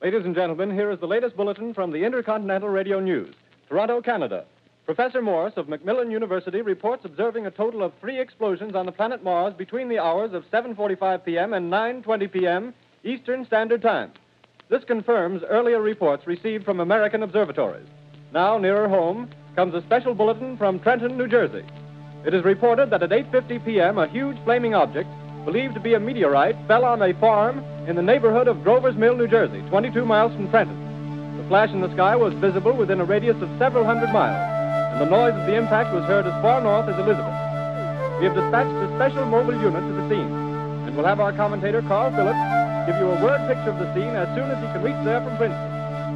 Ladies and gentlemen, here is the latest bulletin from the Intercontinental Radio News. Toronto, Canada. Professor Morse of Macmillan University reports observing a total of 3 explosions on the planet Mars between the hours of 7:45 p.m. and 9:20 p.m. Eastern Standard Time. This confirms earlier reports received from American observatories. Now, nearer home, comes a special bulletin from Trenton, New Jersey. It is reported that at 8:50 p.m., a huge flaming object, believed to be a meteorite, fell on a farm in the neighborhood of Grover's Mill, New Jersey, 22 miles from Trenton. The flash in the sky was visible within a radius of several hundred miles, and the noise of the impact was heard as far north as Elizabeth. We have dispatched a special mobile unit to the scene, and we'll have our commentator, Carl Phillips, give you a word picture of the scene as soon as he can reach there from Princeton.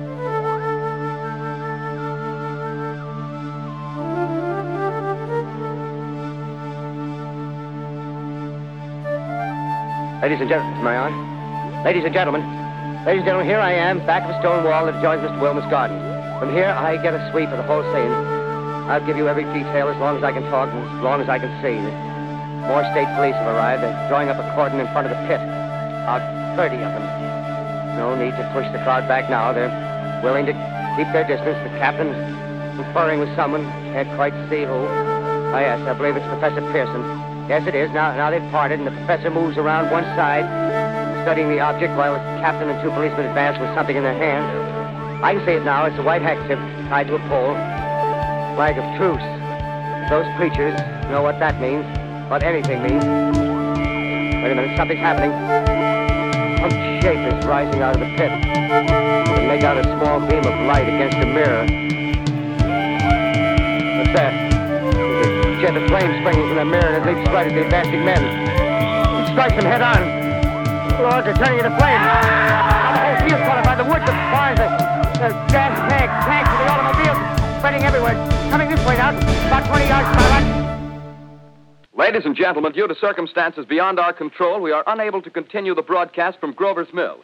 Ladies and gentlemen, am I on? Ladies and gentlemen, here I am, back of a stone wall that adjoins Mr. Wilmer's garden. From here, I get a sweep of the whole scene. I'll give you every detail as long as I can talk and as long as I can see. More state police have arrived. They're drawing up a cordon in front of the pit. About 30 of them. No need to push the crowd back now. They're willing to keep their distance. The captain's conferring with someone. Can't quite see who. Oh, yes, I believe it's Professor Pearson. Yes, it is. Now they've parted, and the professor moves around one side, studying the object while the captain and 2 policemen advance with something in their hands. I can see it now. It's a white handkerchief tied to a pole. Flag of truce. Those preachers know what that means, what anything means. Wait a minute, something's happening. Some shape is rising out of the pit. You can make out a small beam of light against a mirror. What's that? Jet of flame springing from the mirror and it leaps right at the advancing men. It strikes them head on. Lord, they're turning into flame. The whole field caught by the wood, the barns, the gas tanks of the automobiles spreading everywhere. Coming this way now, about 20 yards from our right. Ladies and gentlemen, due to circumstances beyond our control, we are unable to continue the broadcast from Grover's Mill.